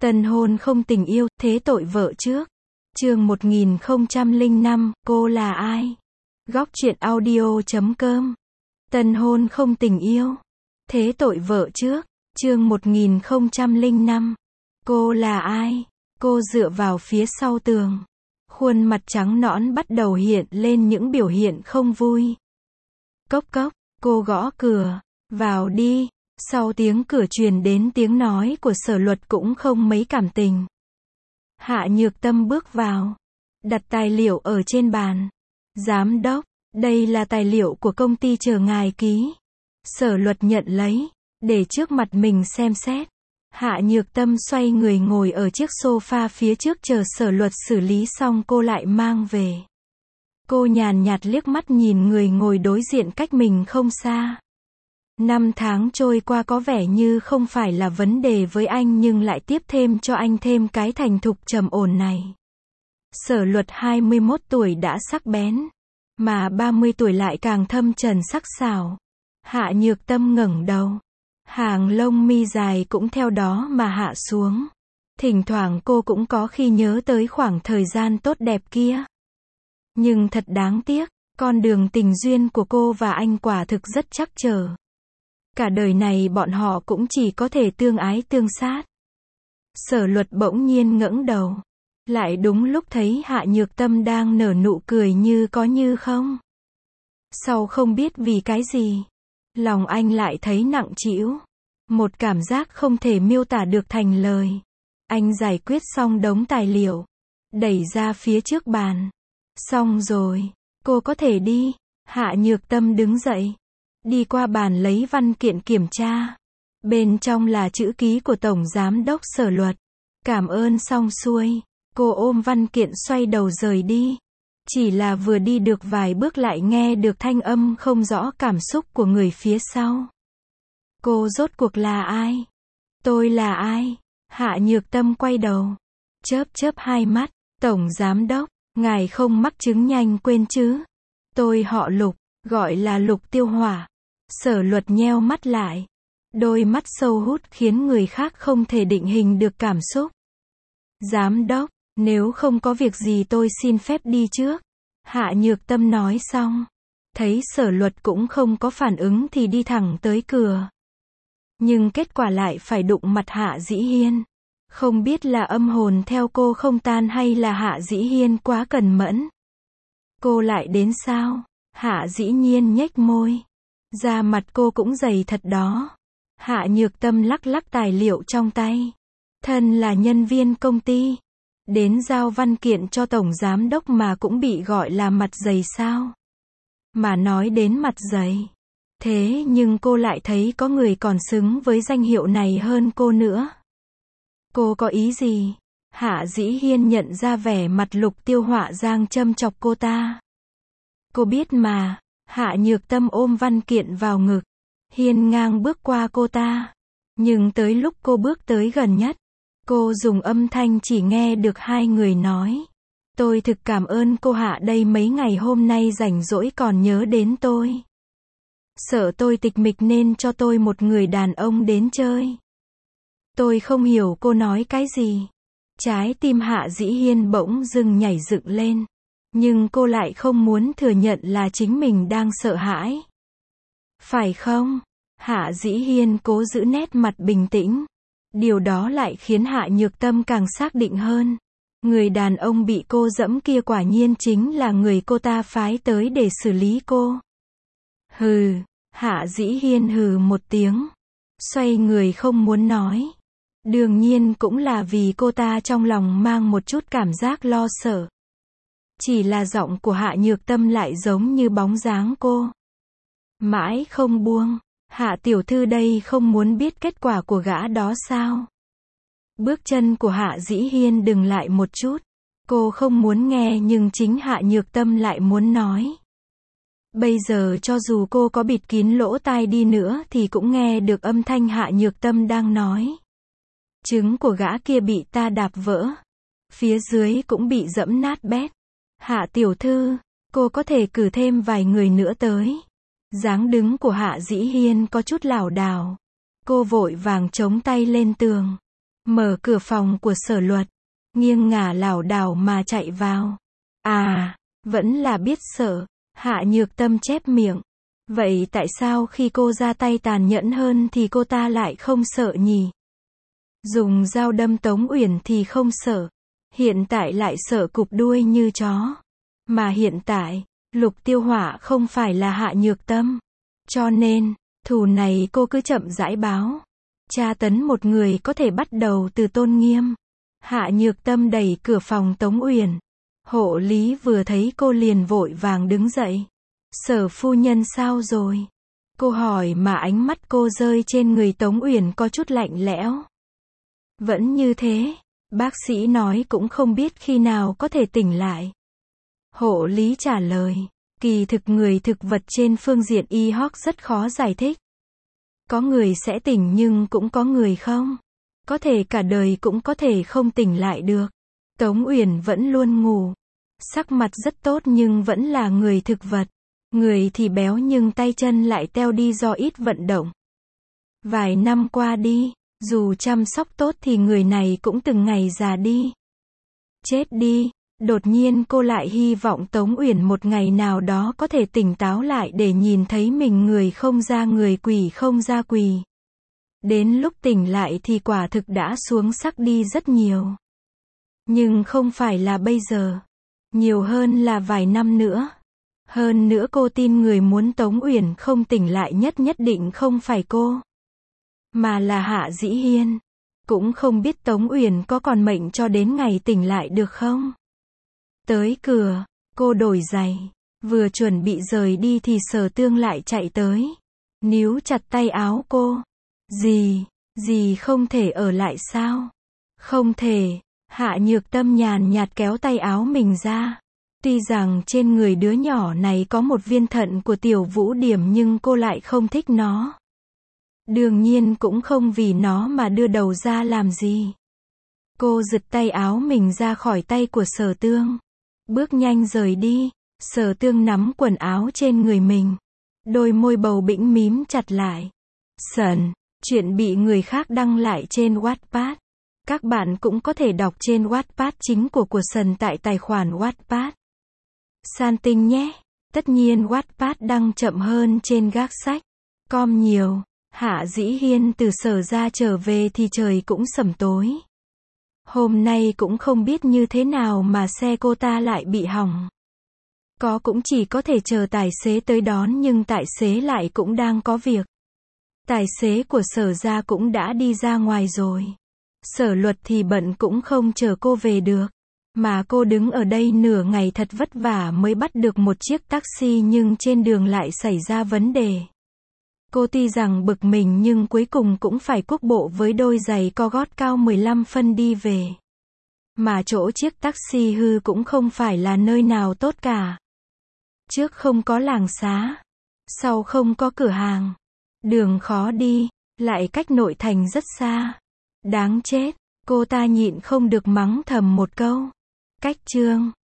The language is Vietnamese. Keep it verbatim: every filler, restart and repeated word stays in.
Tân hôn không tình yêu, thế tội vợ trước. Chương một nghìn không trăm lẻ năm, cô là ai? Góc truyện audio chấm com. Tân hôn không tình yêu, thế tội vợ trước. Chương một nghìn không trăm lẻ năm. Cô là ai? Cô dựa vào phía sau tường. Khuôn mặt trắng nõn bắt đầu hiện lên những biểu hiện không vui. Cốc cốc, cô gõ cửa. Vào đi. Sau tiếng cửa truyền đến tiếng nói của Sở Luật cũng không mấy cảm tình. Hạ Nhược Tâm bước vào, đặt tài liệu ở trên bàn. Giám đốc, đây là tài liệu của công ty chờ ngài ký. Sở Luật nhận lấy, để trước mặt mình xem xét. Hạ Nhược Tâm xoay người ngồi ở chiếc sofa phía trước chờ Sở Luật xử lý xong cô lại mang về. Cô nhàn nhạt liếc mắt nhìn người ngồi đối diện cách mình không xa. Năm tháng trôi qua có vẻ như không phải là vấn đề với anh nhưng lại tiếp thêm cho anh thêm cái thành thục trầm ổn này. Sở Luật hai mươi mốt tuổi đã sắc bén, mà ba mươi tuổi lại càng thâm trầm sắc sảo. Hạ Nhược Tâm ngẩng đầu, hàng lông mi dài cũng theo đó mà hạ xuống. Thỉnh thoảng cô cũng có khi nhớ tới khoảng thời gian tốt đẹp kia. Nhưng thật đáng tiếc, con đường tình duyên của cô và anh quả thực rất trắc trở. Cả đời này bọn họ cũng chỉ có thể tương ái tương sát. Sở Luật bỗng nhiên ngẩng đầu. Lại đúng lúc thấy Hạ Nhược Tâm đang nở nụ cười như có như không. Sau không biết vì cái gì, lòng anh lại thấy nặng trĩu. Một cảm giác không thể miêu tả được thành lời. Anh giải quyết xong đống tài liệu, đẩy ra phía trước bàn. Xong rồi, cô có thể đi. Hạ Nhược Tâm đứng dậy, đi qua bàn lấy văn kiện kiểm tra. Bên trong là chữ ký của Tổng Giám đốc Sở Luật. Cảm ơn xong xuôi, cô ôm văn kiện xoay đầu rời đi. Chỉ là vừa đi được vài bước lại nghe được thanh âm không rõ cảm xúc của người phía sau. Cô rốt cuộc là ai? Tôi là ai? Hạ Nhược Tâm quay đầu, chớp chớp hai mắt. Tổng Giám đốc, ngài không mắc chứng nhanh quên chứ? Tôi họ Lục, gọi là Lục Tiêu Hỏa. Sở Luật nheo mắt lại. Đôi mắt sâu hút khiến người khác không thể định hình được cảm xúc. Giám đốc, nếu không có việc gì tôi xin phép đi trước. Hạ Nhược Tâm nói xong. Thấy Sở Luật cũng không có phản ứng thì đi thẳng tới cửa. Nhưng kết quả lại phải đụng mặt Hạ Dĩ Hiên. Không biết là âm hồn theo cô không tan hay là Hạ Dĩ Hiên quá cần mẫn. Cô lại đến sao? Hạ Dĩ Nhiên nhếch môi. Da mặt cô cũng dày thật đó. Hạ Nhược Tâm lắc lắc tài liệu trong tay. Thân là nhân viên công ty, đến giao văn kiện cho Tổng Giám đốc mà cũng bị gọi là mặt dày sao? Mà nói đến mặt dày, thế nhưng cô lại thấy có người còn xứng với danh hiệu này hơn cô nữa. Cô có ý gì? Hạ Dĩ Hiên nhận ra vẻ mặt Lục Tiêu Hỏa giang châm chọc cô ta. Cô biết mà. Hạ Nhược Tâm ôm văn kiện vào ngực, hiên ngang bước qua cô ta. Nhưng tới lúc cô bước tới gần nhất, cô dùng âm thanh chỉ nghe được hai người nói. Tôi thực cảm ơn cô Hạ đây mấy ngày hôm nay rảnh rỗi còn nhớ đến tôi. Sợ tôi tịch mịch nên cho tôi một người đàn ông đến chơi. Tôi không hiểu cô nói cái gì. Trái tim Hạ Dĩ Hiên bỗng dưng nhảy dựng lên. Nhưng cô lại không muốn thừa nhận là chính mình đang sợ hãi. Phải không? Hạ Dĩ Hiên cố giữ nét mặt bình tĩnh. Điều đó lại khiến Hạ Nhược Tâm càng xác định hơn. Người đàn ông bị cô dẫm kia quả nhiên chính là người cô ta phái tới để xử lý cô. Hừ, Hạ Dĩ Hiên hừ một tiếng. Xoay người không muốn nói. Đương nhiên cũng là vì cô ta trong lòng mang một chút cảm giác lo sợ. Chỉ là giọng của Hạ Nhược Tâm lại giống như bóng dáng cô. Mãi không buông. Hạ tiểu thư đây không muốn biết kết quả của gã đó sao? Bước chân của Hạ Dĩ Hiên dừng lại một chút. Cô không muốn nghe nhưng chính Hạ Nhược Tâm lại muốn nói. Bây giờ cho dù cô có bịt kín lỗ tai đi nữa thì cũng nghe được âm thanh Hạ Nhược Tâm đang nói. Trứng của gã kia bị ta đạp vỡ. Phía dưới cũng bị dẫm nát bét. Hạ tiểu thư, cô có thể cử thêm vài người nữa tới. Dáng đứng của Hạ Dĩ Hiên có chút lảo đảo. Cô vội vàng chống tay lên tường. mở cửa phòng của Sở Luật, nghiêng ngả lảo đảo mà chạy vào. À, vẫn là biết sợ, Hạ Nhược Tâm chép miệng. Vậy tại sao khi cô ra tay tàn nhẫn hơn thì cô ta lại không sợ nhỉ? Dùng dao đâm Tống Uyển thì không sợ, hiện tại lại sợ cụp đuôi như chó. Mà hiện tại, Lục Tiêu Hỏa không phải là Hạ Nhược Tâm. Cho nên, thù này cô cứ chậm rãi báo. Tra tấn một người có thể bắt đầu từ tôn nghiêm. Hạ Nhược Tâm đẩy cửa phòng Tống Uyển. Hộ lý vừa thấy cô liền vội vàng đứng dậy. Sở phu nhân sao rồi? Cô hỏi mà ánh mắt cô rơi trên người Tống Uyển có chút lạnh lẽo. Vẫn như thế, bác sĩ nói cũng không biết khi nào có thể tỉnh lại. Hộ lý trả lời, kỳ thực người thực vật trên phương diện y học rất khó giải thích. Có người sẽ tỉnh nhưng cũng có người không. Có thể cả đời cũng có thể không tỉnh lại được. Tống Uyển vẫn luôn ngủ. Sắc mặt rất tốt nhưng vẫn là người thực vật. Người thì béo nhưng tay chân lại teo đi do ít vận động. Vài năm qua đi, dù chăm sóc tốt thì người này cũng từng ngày già đi. Chết đi. Đột nhiên cô lại hy vọng Tống Uyển một ngày nào đó có thể tỉnh táo lại để nhìn thấy mình người không ra người quỷ không ra quỷ. Đến lúc tỉnh lại thì quả thực đã xuống sắc đi rất nhiều. Nhưng không phải là bây giờ. Nhiều hơn là vài năm nữa. Hơn nữa cô tin người muốn Tống Uyển không tỉnh lại nhất nhất định không phải cô. Mà là Hạ Dĩ Hiên. Cũng không biết Tống Uyển có còn mệnh cho đến ngày tỉnh lại được không? Tới cửa, cô đổi giày. Vừa chuẩn bị rời đi thì Sở Tương lại chạy tới. Níu chặt tay áo cô. Gì, gì không thể ở lại sao? Không thể. Hạ Nhược Tâm nhàn nhạt kéo tay áo mình ra. Tuy rằng trên người đứa nhỏ này có một viên thận của Tiểu Vũ Điểm nhưng cô lại không thích nó. Đương nhiên cũng không vì nó mà đưa đầu ra làm gì. Cô giật tay áo mình ra khỏi tay của Sở Tương. Bước nhanh rời đi. Sở Tương nắm quần áo trên người mình. Đôi môi bầu bĩnh mím chặt lại. Sần, chuyện bị người khác đăng lại trên Wattpad. Các bạn cũng có thể đọc trên Wattpad chính của của Sần tại tài khoản Wattpad. San tinh nhé. Tất nhiên Wattpad đăng chậm hơn trên gác sách. Com nhiều. Hạ Dĩ Hiên từ Sở ra trở về thì trời cũng sẩm tối. Hôm nay cũng không biết như thế nào mà xe cô ta lại bị hỏng. Có cũng chỉ có thể chờ tài xế tới đón nhưng tài xế lại cũng đang có việc. Tài xế của Sở ra cũng đã đi ra ngoài rồi. Sở Luật thì bận cũng không chờ cô về được. Mà cô đứng ở đây nửa ngày thật vất vả mới bắt được một chiếc taxi nhưng trên đường lại xảy ra vấn đề. Cô tuy rằng bực mình nhưng cuối cùng cũng phải cuốc bộ với đôi giày co gót cao mười lăm phân đi về. Mà chỗ chiếc taxi hư cũng không phải là nơi nào tốt cả. Trước không có làng xá. Sau không có cửa hàng. Đường khó đi. Lại cách nội thành rất xa. Đáng chết. Cô ta nhịn không được mắng thầm một câu. Cách chương.